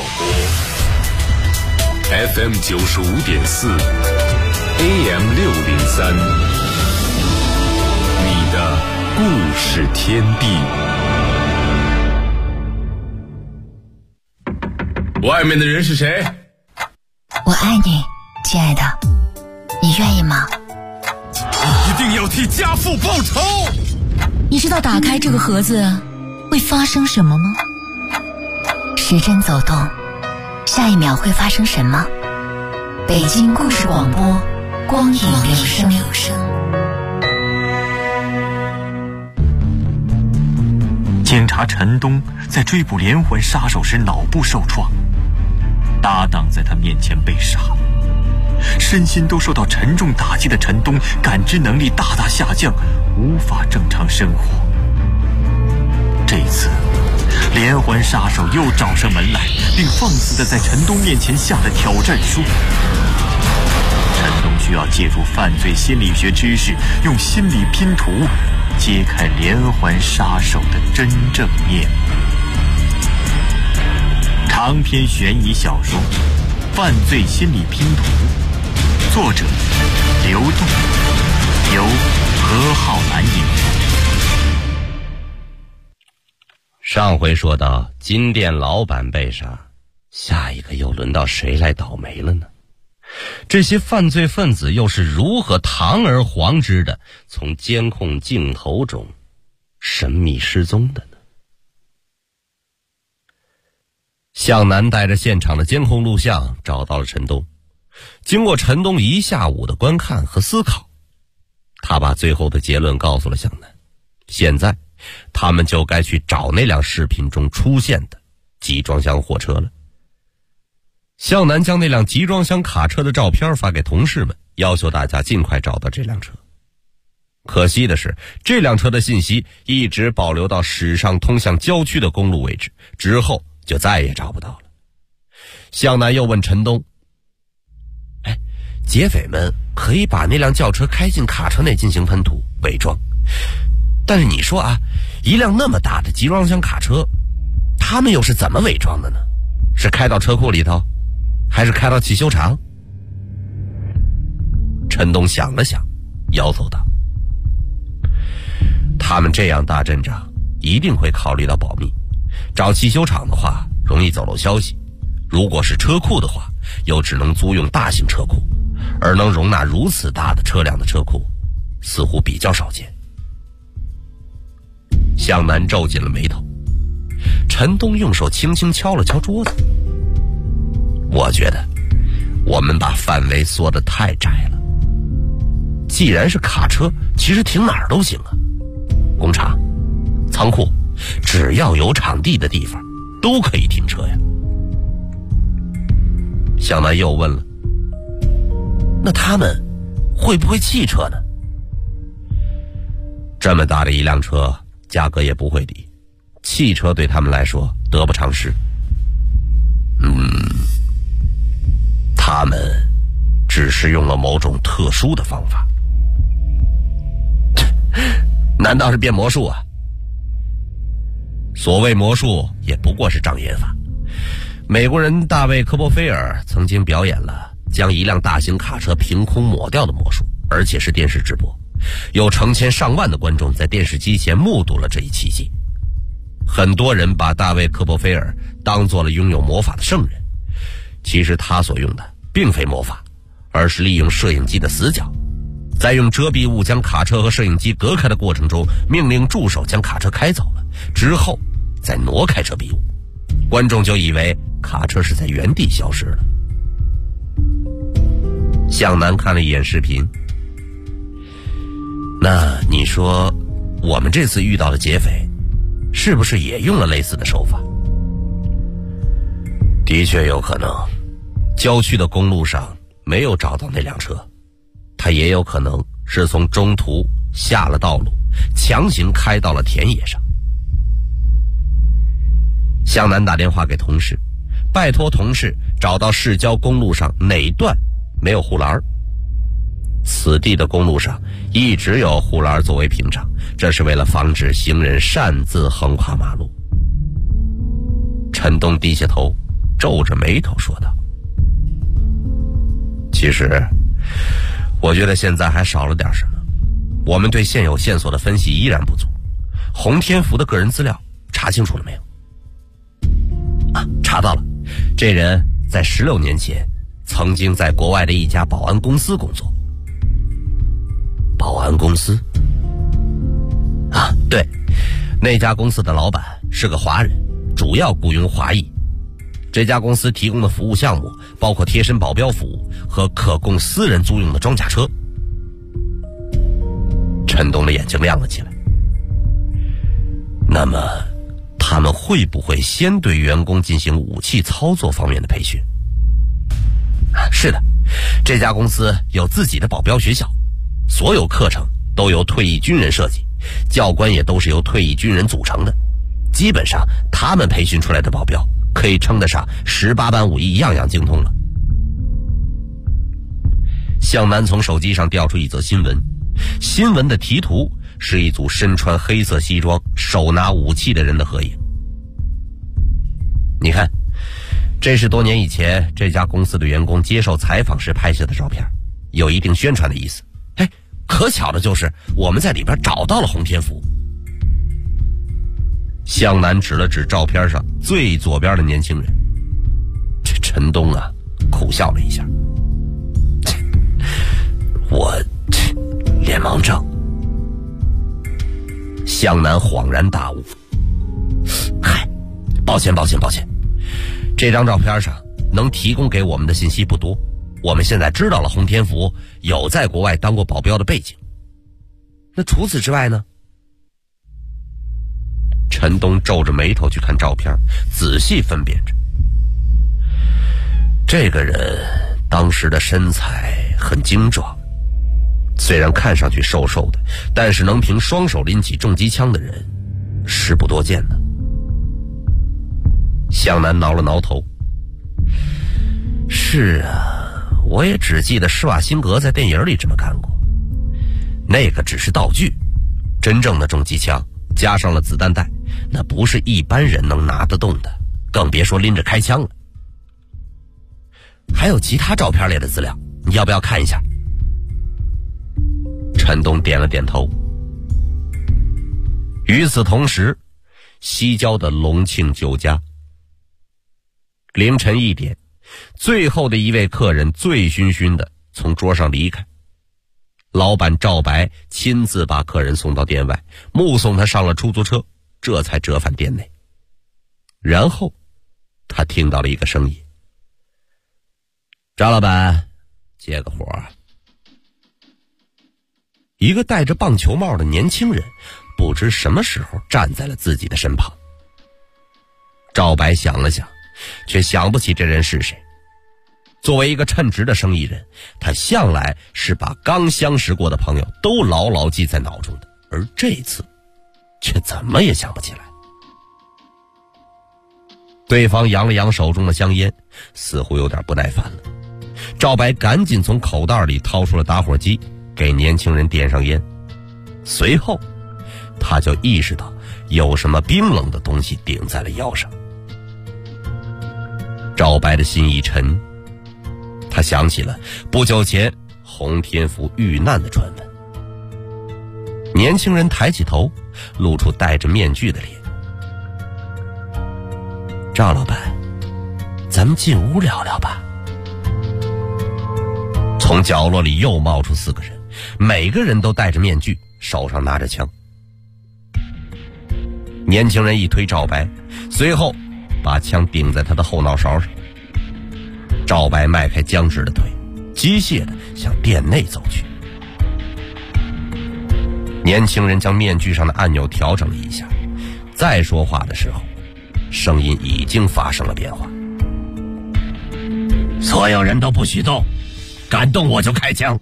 播 FM 95.4 AM 603，你的故事天地。外面的人是谁？ 我爱你，亲爱的，你愿意吗？ 你一定要替家父报仇。 你知道打开这个盒子会发生什么吗？时针走动，下一秒会发生什么？北京故事广播，光影留声。 警察陈东在追捕连环杀手时脑部受创，搭档在他面前被杀了，身心都受到沉重打击的陈东感知能力大大下降，无法正常生活。这一次连环杀手又找上门来，并放肆地在陈东面前下了挑战书。陈东需要借助犯罪心理学知识，用心理拼图揭开连环杀手的真正面目。长篇悬疑小说《犯罪心理拼图》，作者刘栋，由何浩南演播。 上回说到金店老板被杀，下一个又轮到谁来倒霉了呢？这些犯罪分子又是如何堂而皇之的从监控镜头中神秘失踪的呢？向南带着现场的监控录像找到了陈东，经过陈东一下午的观看和思考，他把最后的结论告诉了向南。现在他们就该去找那辆视频中出现的集装箱货车了。向南将那辆集装箱卡车的照片发给同事们，要求大家尽快找到这辆车。可惜的是，这辆车的信息一直保留到驶上通向郊区的公路位置，之后就再也找不到了。向南又问陈东，劫匪们可以把那辆轿车开进卡车内进行喷涂伪装，但是你说一辆那么大的集装箱卡车，他们又是怎么伪装的呢？是开到车库里头，还是开到汽修厂？陈东想了想，摇头道，他们这样大阵仗一定会考虑到保密，找汽修厂的话容易走漏消息，如果是车库的话又只能租用大型车库，而能容纳如此大的车辆的车库似乎比较少见。向南皱紧了眉头，陈东用手轻轻敲了敲桌子，我觉得我们把范围缩得太窄了。既然是卡车，其实停哪儿都行啊，工厂、仓库，只要有场地的地方都可以停车呀。向南又问了，那他们会不会汽车呢？这么大的一辆车价格也不会低，汽车对他们来说得不偿失。他们只是用了某种特殊的方法。难道是变魔术啊？所谓魔术也不过是障眼法。美国人大卫·科波菲尔曾经表演了将一辆大型卡车凭空抹掉的魔术，而且是电视直播，有成千上万的观众在电视机前目睹了这一奇迹。很多人把大卫·科波菲尔当作了拥有魔法的圣人，其实他所用的并非魔法，而是利用摄影机的死角，在用遮蔽物将卡车和摄影机隔开的过程中，命令助手将卡车开走了，之后再挪开遮蔽物，观众就以为卡车是在原地消失了。向南看了一眼视频，那你说我们这次遇到的劫匪是不是也用了类似的手法？的确有可能，郊区的公路上没有找到那辆车，他也有可能是从中途下了道路，强行开到了田野上。向南打电话给同事，拜托同事找到市郊公路上哪段没有护栏。此地的公路上一直有护栏作为屏障，这是为了防止行人擅自横跨马路。陈东低下头， 皱着眉头说道：“其实，我觉得现在还少了点什么。我们对现有线索的分析依然不足。洪天福的个人资料查清楚了没有？”查到了，这人在16年前曾经在国外的一家保安公司工作。保安公司？对，那家公司的老板是个华人，主要雇佣华裔。这家公司提供的服务项目包括贴身保镖服务和可供私人租用的装甲车。陈东的眼睛亮了起来。那么他们会不会先对员工进行武器操作方面的培训？是的，这家公司有自己的保镖学校，所有课程都由退役军人设计，教官也都是由退役军人组成的。基本上他们培训出来的保镖可以称得上18般武艺样样精通了。向南从手机上调出一则新闻，新闻的题图是一组身穿黑色西装手拿武器的人的合影。你看，这是多年以前这家公司的员工接受采访时拍摄的照片，有一定宣传的意思。可巧的就是我们在里边找到了洪天福。向南指了指照片上最左边的年轻人。这陈东苦笑了一下。我脸盲症。向南恍然大悟。抱歉。这张照片上能提供给我们的信息不多，我们现在知道了洪天福有在国外当过保镖的背景。那除此之外呢？陈东皱着眉头去看照片，仔细分辨着。这个人当时的身材很精壮，虽然看上去瘦瘦的，但是能凭双手拎起重机枪的人是不多见的。向南挠了挠头。是我也只记得施瓦辛格在电影里这么干过，那个只是道具，真正的重机枪加上了子弹带，那不是一般人能拿得动的，更别说拎着开枪了。还有其他照片里的资料，你要不要看一下？陈东点了点头。与此同时，西郊的隆庆酒家，凌晨1点，最后的一位客人醉醺醺的从桌上离开。老板赵白亲自把客人送到店外，目送他上了出租车，这才折返店内。然后他听到了一个声音：“赵老板，接个活。”一个戴着棒球帽的年轻人不知什么时候站在了自己的身旁。赵白想了想，却想不起这人是谁。作为一个称职的生意人，他向来是把刚相识过的朋友都牢牢记在脑中的，而这次却怎么也想不起来。对方扬了扬手中的香烟，似乎有点不耐烦了。赵白赶紧从口袋里掏出了打火机，给年轻人点上烟。随后他就意识到有什么冰冷的东西顶在了腰上。赵白的心一沉，他想起了不久前洪天福遇难的传闻。年轻人抬起头，露出戴着面具的脸。赵老板，咱们进屋聊聊吧。从角落里又冒出4个人，每个人都戴着面具，手上拿着枪。年轻人一推赵白，随后把枪顶在他的后脑勺上。赵白迈开僵直的腿，机械地向店内走去。年轻人将面具上的按钮调整了一下，再说话的时候，声音已经发生了变化。所有人都不许动，敢动我就开枪。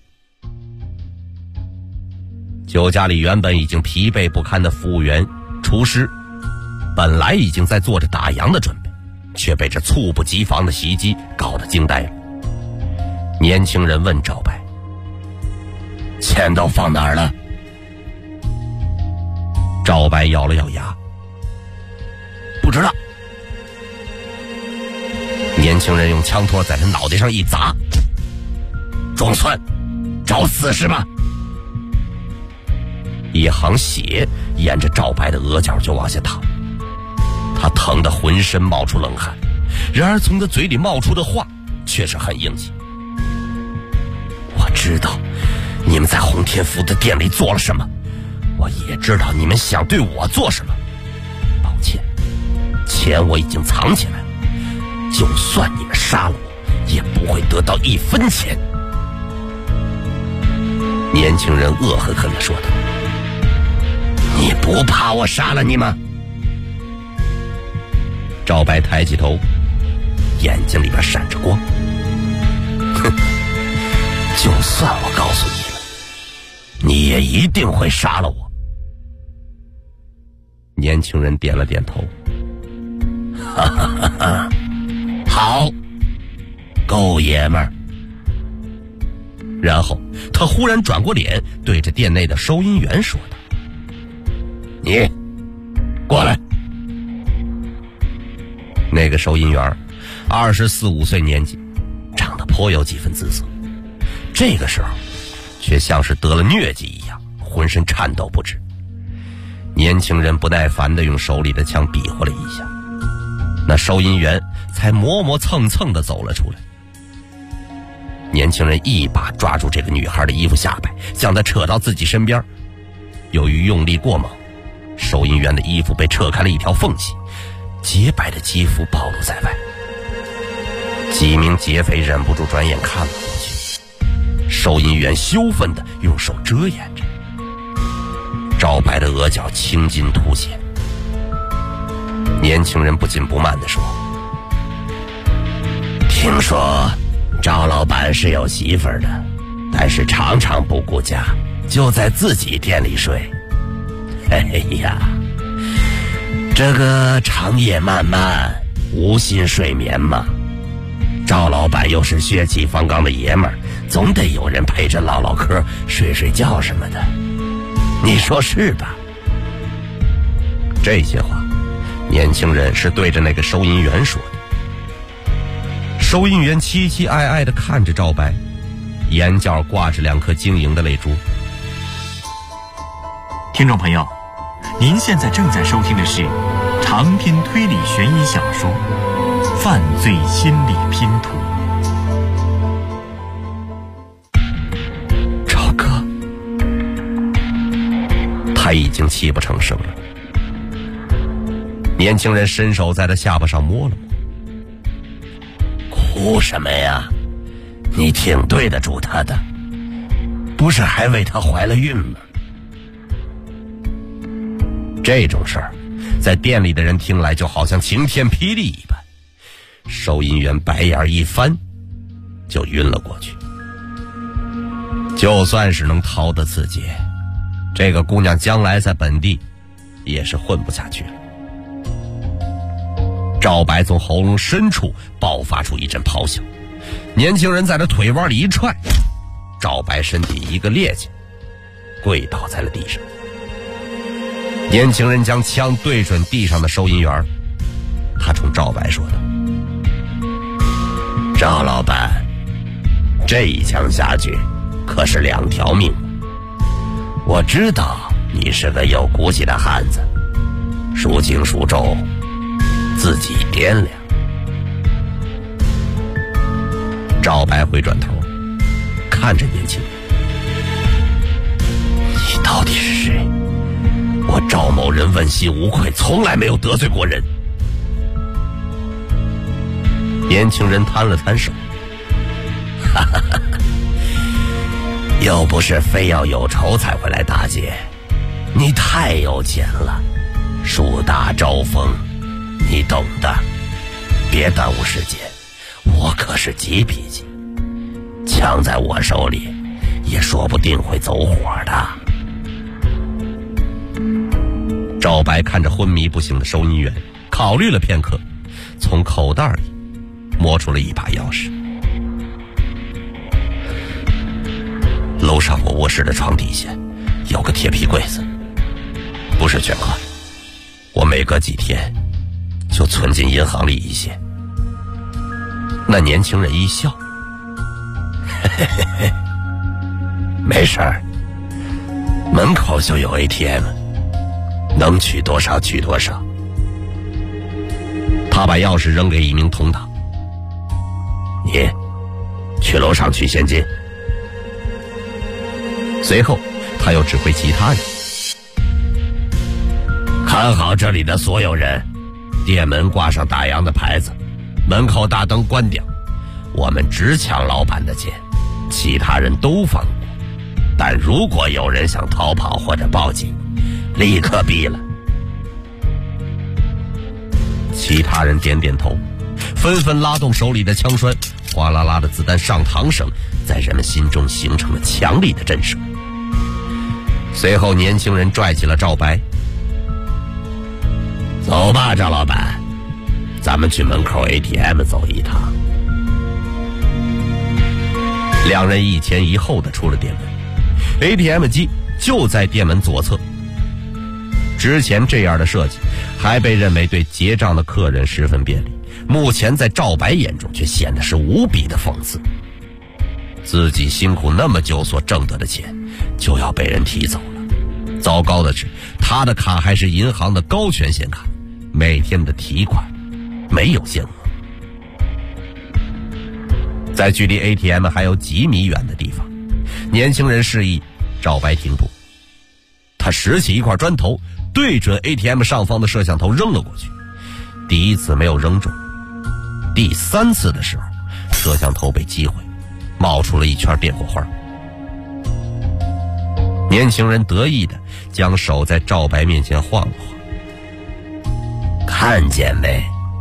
酒家里原本已经疲惫不堪的服务员、厨师，本来已经在做着打烊的准备，却被这猝不及防的袭击搞得惊呆了。年轻人问赵白：“钱都放哪儿了？”赵白咬了咬牙：“不知道。” 年轻人用枪托在他脑袋上一砸，装蒜，找死是吧？一行血沿着赵白的额角就往下淌，他疼得浑身冒出冷汗，然而从他嘴里冒出的话却是很硬气。我知道你们在洪天福的店里做了什么，我也知道你们想对我做什么。抱歉，钱我已经藏起来了，就算你们杀了我，也不会得到1分钱。年轻人恶狠狠地说道：你不怕我杀了你吗？赵白抬起头，眼睛里边闪着光。哼，就算我告诉你了，你也一定会杀了我。年轻人点了点头。哈哈哈哈，好，够爷们儿。然后他忽然转过脸，对着店内的收银员说道：你过来。那个收银员24、25岁年纪，长得颇有几分姿色，这个时候却像是得了疟疾一样，浑身颤抖不止。年轻人不耐烦地用手里的枪比划了一下，那收银员才磨磨蹭蹭地走了出来。年轻人一把抓住这个女孩的衣服下摆，将她扯到自己身边。由于用力过猛，收银员的衣服被扯开了一条缝隙，洁白的肌肤暴露在外。几名劫匪忍不住转眼看了过去，收银员羞愤地用手遮掩着。赵白的额角青筋凸显。年轻人不紧不慢地说：听说赵老板是有媳妇儿的，但是常常不顾家，就在自己店里睡。哎呀，这个长夜漫漫，无心睡眠嘛。赵老板又是血气方刚的爷们儿，总得有人陪着唠唠嗑、睡睡觉什么的，你说是吧？这些话，年轻人是对着那个收银员说的。收银员凄凄哀哀地看着赵白，眼角挂着2颗晶莹的泪珠。 听众朋友，您现在正在收听的是长篇推理悬疑小说《犯罪心理拼图》。 赵哥，他已经泣不成声了。年轻人伸手在他下巴上摸了摸。哭什么呀？你挺对得住他的，不是还为他怀了孕吗？这种事儿在店里的人听来就好像晴天霹雳一般。收银员白眼一翻，就晕了过去。就算是能逃得此劫，这个姑娘将来在本地也是混不下去了。赵白从喉咙深处爆发出一阵咆哮，年轻人在他腿弯里一踹，赵白身体一个趔趄，跪倒在了地上。年轻人将枪对准地上的收银员，他冲赵白说道：赵老板，这一枪下去可是2条命。我知道你是个有骨气的汉子，孰轻孰重自己掂量。赵白回转头看着年轻人：你到底是谁？我赵某人问心无愧，从来没有得罪过人。年轻人摊了摊手：哈哈哈，又不是非要有仇才会来打劫，你太有钱了，树大招风，你懂的。别耽误时间，我可是急脾气，枪在我手里也说不定会走火的。赵白看着昏迷不醒的收银员，考虑了片刻，从口袋里摸出了一把钥匙。楼上我卧室的床底下有个铁皮柜子，不是全款，我每隔几天就存进银行里一些。 那年轻人一笑，嘿嘿嘿，没事儿，门口就有 ATM， 能取多少取多少。他把钥匙扔给一名同党，你去楼上取现金。随后他又指挥其他人，看好这里的所有人，店门挂上打烊的牌子，门口大灯关掉，我们只抢老板的钱，其他人都放过。但如果有人想逃跑或者报警，立刻毙了。其他人点点头，纷纷拉动手里的枪栓，哗啦啦的子弹上膛声在人们心中形成了强力的震慑。随后年轻人拽起了赵白，走吧，赵老板，咱们去门口 ATM 走一趟。两人一前一后的出了店门， ATM 机就在店门左侧。之前这样的设计还被认为对结账的客人十分便利，目前在赵白眼中却显得是无比的讽刺。自己辛苦那么久所挣得的钱就要被人提走了，糟糕的是他的卡还是银行的高权限卡，每天的提款没有限额。在距离 ATM 还有几米远的地方，年轻人示意赵白停步，他拾起一块砖头对准 ATM 上方的摄像头扔了过去，第一次没有扔中，第三次的时候摄像头被击毁，冒出了一圈电火花。年轻人得意地将手在赵白面前晃了晃，看见没？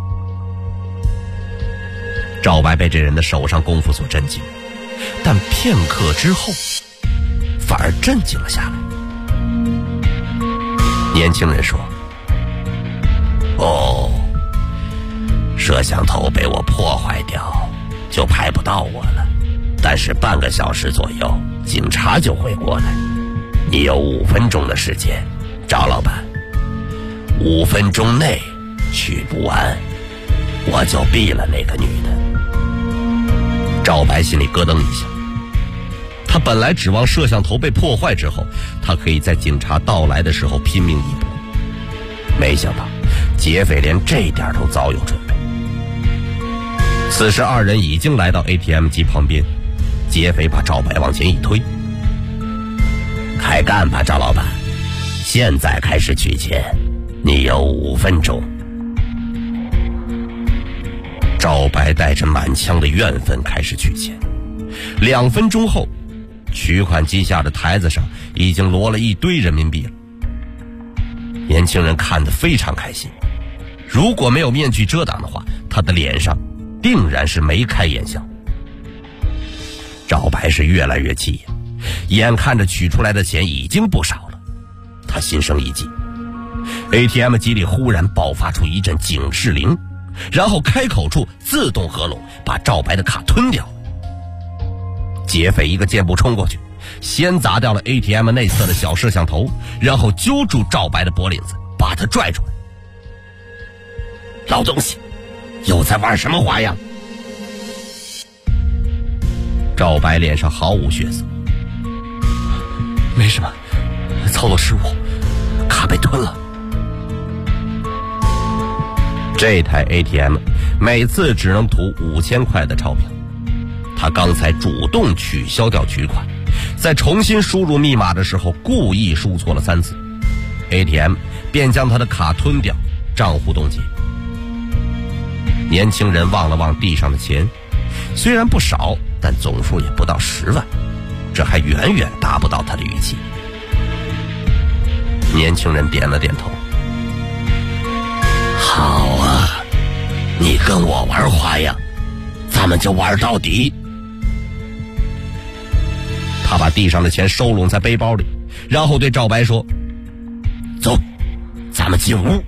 赵白被这人的手上功夫所震惊，但片刻之后反而镇静了下来。年轻人说，哦，摄像头被我破坏掉就拍不到我了，但是半个小时左右警察就会过来，你有5分钟的时间，赵老板，5分钟内取不完我就毙了那个女的。赵白心里咯噔一下，他本来指望摄像头被破坏之后，他可以在警察到来的时候拼命一搏，没想到劫匪连这点都早有准备。此时二人已经来到 ATM 机旁边，劫匪把赵白往前一推，开干吧，赵老板，现在开始取钱，你有5分钟。赵白带着满腔的怨愤开始取钱，2分钟后，取款机下的台子上已经摞了一堆人民币了。年轻人看得非常开心，如果没有面具遮挡的话，他的脸上定然是眉开眼笑。赵白是越来越气，眼看着取出来的钱已经不少了，他心生一计， ATM 机里忽然爆发出一阵警示铃，然后开口处自动合拢，把赵白的卡吞掉了。劫匪一个箭步冲过去，先砸掉了 ATM 内侧的小摄像头，然后揪住赵白的脖领子，把他拽出来。老东西，又在玩什么花样？赵白脸上毫无血色，没什么，操作失误，卡被吞了。这台 ATM 每次只能吐5000块的钞票，他刚才主动取消掉取款，在重新输入密码的时候故意输错了3次， ATM 便将他的卡吞掉，账户冻结。年轻人望了望地上的钱，虽然不少，但总数也不到10万，这还远远达不到他的预期。年轻人点了点头，好啊，你跟我玩花样，咱们就玩到底。他把地上的钱收拢在背包里，然后对赵白说，走，咱们进屋。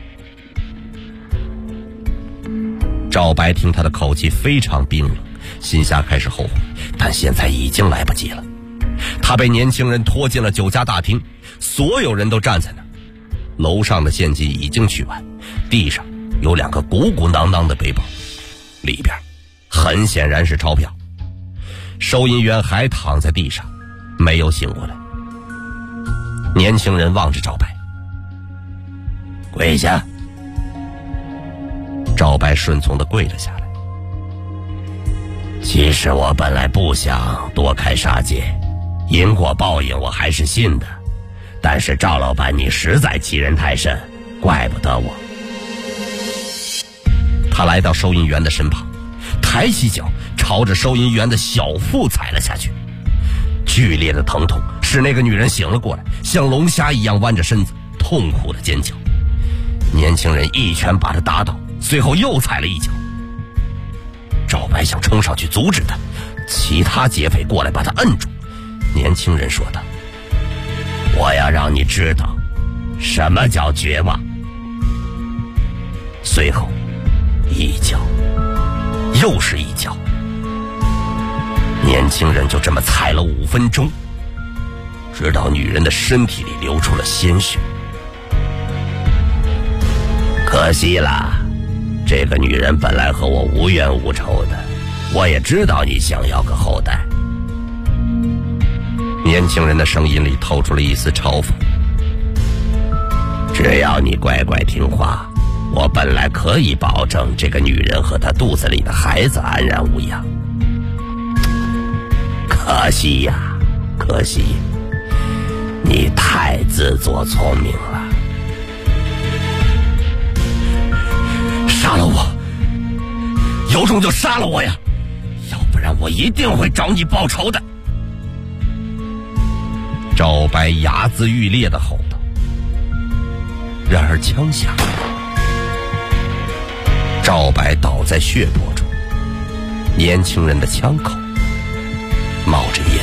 赵白听他的口气非常冰冷，心下开始后悔，但现在已经来不及了。他被年轻人拖进了酒家大厅，所有人都站在那儿，楼上的现金已经取完，地上有2个鼓鼓囊囊的背包，里边很显然是钞票。收银员还躺在地上，没有醒过来。年轻人望着赵白，跪下。赵白顺从地跪了下来。其实我本来不想多开杀戒，因果报应我还是信的，但是赵老板你实在欺人太甚，怪不得我。他来到收银员的身旁，抬起脚朝着收银员的小腹踩了下去。剧烈的疼痛使那个女人醒了过来，像龙虾一样弯着身子，痛苦的尖叫。年轻人一拳把他打倒，随后又踩了一脚。赵白想冲上去阻止他，其他劫匪过来把他摁住。年轻人说道：我要让你知道什么叫绝望。随后一脚又是一脚，年轻人就这么踩了5分钟，直到女人的身体里流出了鲜血。可惜了，这个女人本来和我无冤无仇的，我也知道你想要个后代。年轻人的声音里透出了一丝嘲讽。只要你乖乖听话，我本来可以保证这个女人和她肚子里的孩子安然无恙。可惜呀，可惜，你太自作聪明了。杀了我，有种就杀了我呀，要不然我一定会找你报仇的。赵白睚眦欲裂的吼道。然而枪响，赵白倒在血泊中，年轻人的枪口冒着烟。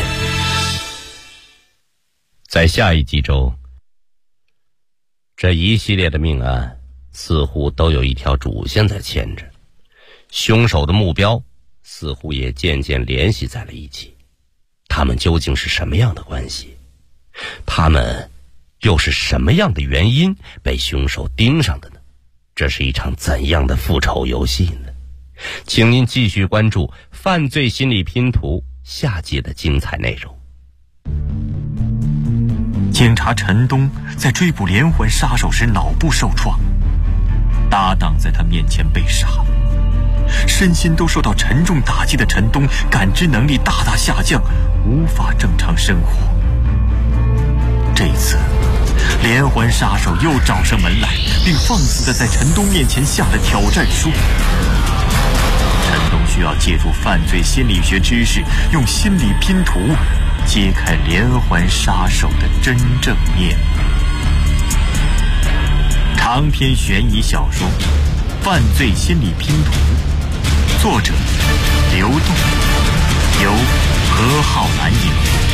在下一集中，这一系列的命案似乎都有一条主线在牵着，凶手的目标似乎也渐渐联系在了一起。他们究竟是什么样的关系？他们又是什么样的原因被凶手盯上的呢？这是一场怎样的复仇游戏呢？请您继续关注《犯罪心理拼图》下集的精彩内容。 警察陈东在追捕连环杀手时脑部受创，搭档在他面前被杀，身心都受到沉重打击的陈东感知能力大大下降，无法正常生活。这次连环杀手又找上门来，并放肆地在陈东面前下了挑战书。陈东需要借助犯罪心理学知识，用心理拼图揭开连环杀手的真正面目。长篇悬疑小说《犯罪心理拼图》，作者刘栋，由何浩南演播。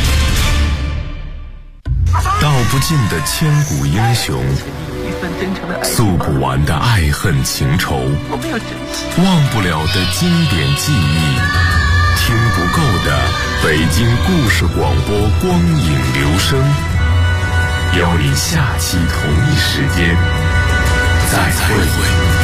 道不尽的千古英雄，诉不完的爱恨情仇，忘不了的经典记忆，听不够的北京故事广播光影留声。邀你下期同一时间再会。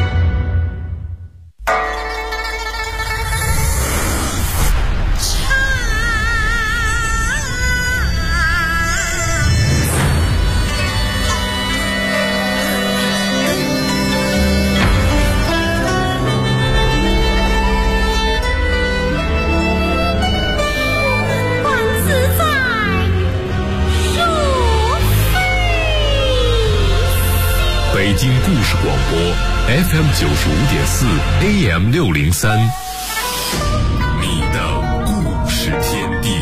北京故事广播 FM 95.4 AM 603，你的故事天地。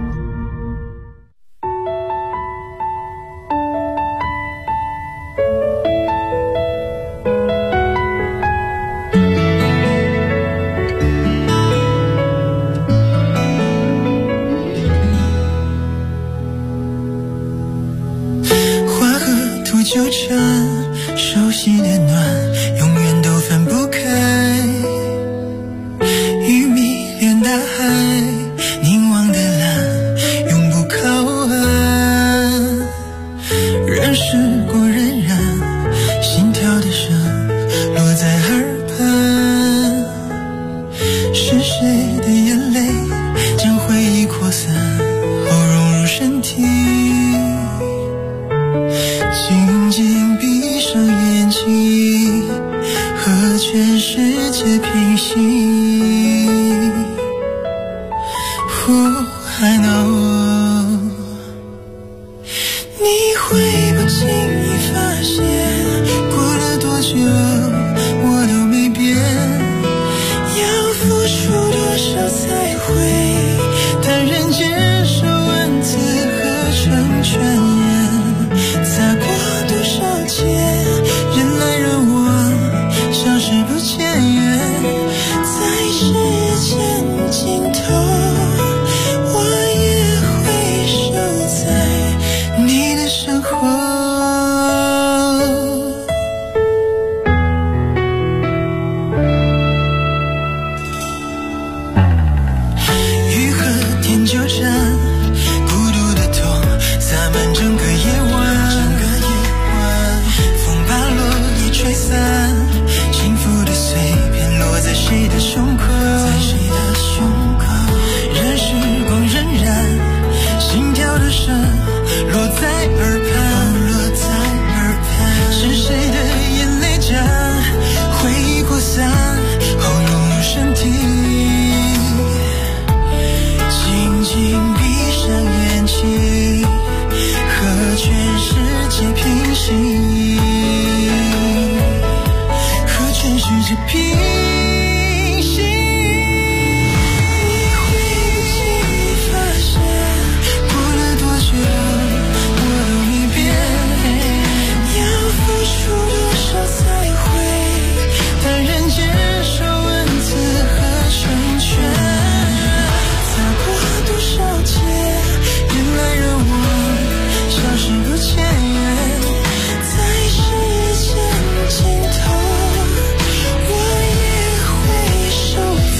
花和土纠缠，熟悉的暖永远都分不开，与你谁的眼泪将回忆扩散后融入身体，静静闭上眼睛和全世界平行。I know 你会不经意发现过了多久我都没变，要付出多少才会坦然接受文字合成全言，擦过多少肩，人来人往消失不见，在时间尽头我也会守在你的身后。雨和天纠缠，孤独的痛洒满整个夜晚，风把落叶吹散，幸福的碎片落在谁的胸口，任时光荏苒，心跳的声落在耳畔，是谁的眼泪将回忆扩散后融入身体，静静闭上眼睛和全世界平行，和全世界平行。你会不经意发现过了多久我都没变，要付出多少才会坦然接受文字合成全，擦过多少劫，人来人往消失不见，在时间尽头我也会守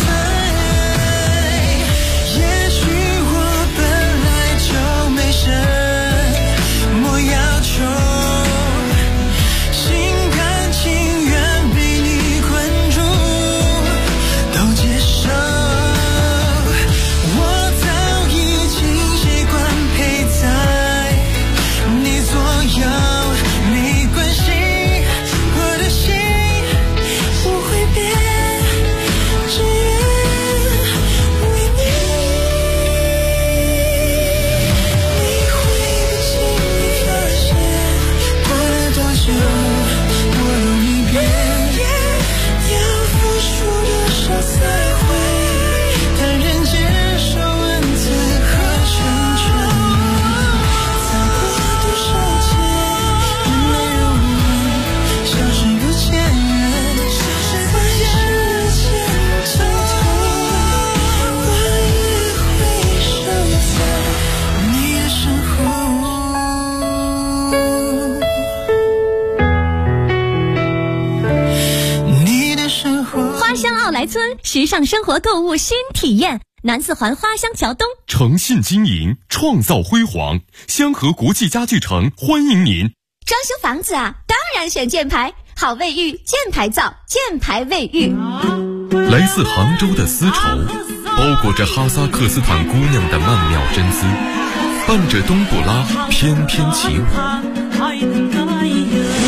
在，也许我本来就没什么要求，心甘情愿被你困住都接受，我早已经习惯陪在你左右，没关系，我的心不会变，只愿为你。你会不经意发现过了多久我都没变，要付出多少才会坦然接受文字合成全擦过多少劫，人来人往消失不见，在时间尽头我也会守在你的身后。你的身后。 花乡奥莱村时尚生活购物新体验，南四环花乡桥东。 诚信经营，创造辉煌，香河国际家具城欢迎您。 装修房子啊，当然选箭牌，好卫浴，箭牌造，箭牌卫浴。 来自杭州的丝绸，包裹着哈萨克斯坦姑娘的曼妙真姿，伴着冬不拉翩翩起舞。